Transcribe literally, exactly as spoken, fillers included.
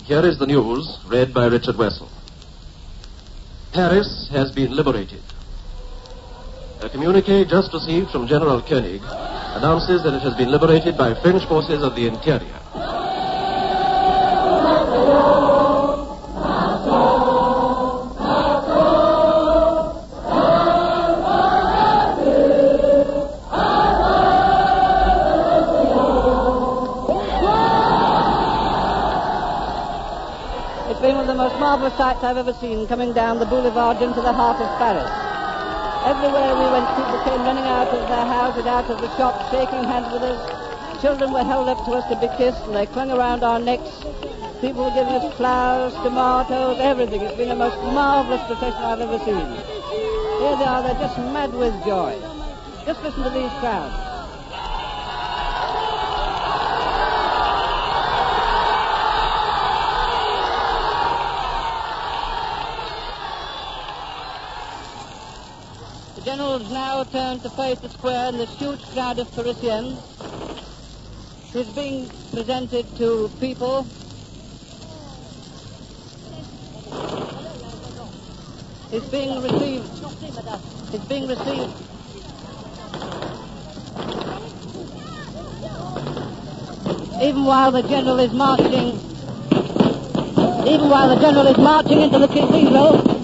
Here is the news, read by Richard Wessel. Paris has been liberated. A communique just received from General Koenig announces that it has been liberated by French forces of the interior. It's been one of the most marvellous sights I've ever seen, coming down the boulevard into the heart of Paris. Everywhere we went, people came running out of their houses, out of the shops, shaking hands with us. Children were held up to us to be kissed, and they clung around our necks. People were giving us flowers, tomatoes, everything. It's been the most marvellous procession I've ever seen. Here they are, they're just mad with joy. Just listen to these crowds. The generals now turn to face the square, and this huge crowd of Parisians is being presented to people. Is being received. Is being received. Even while the general is marching, even while the general is marching into the cathedral.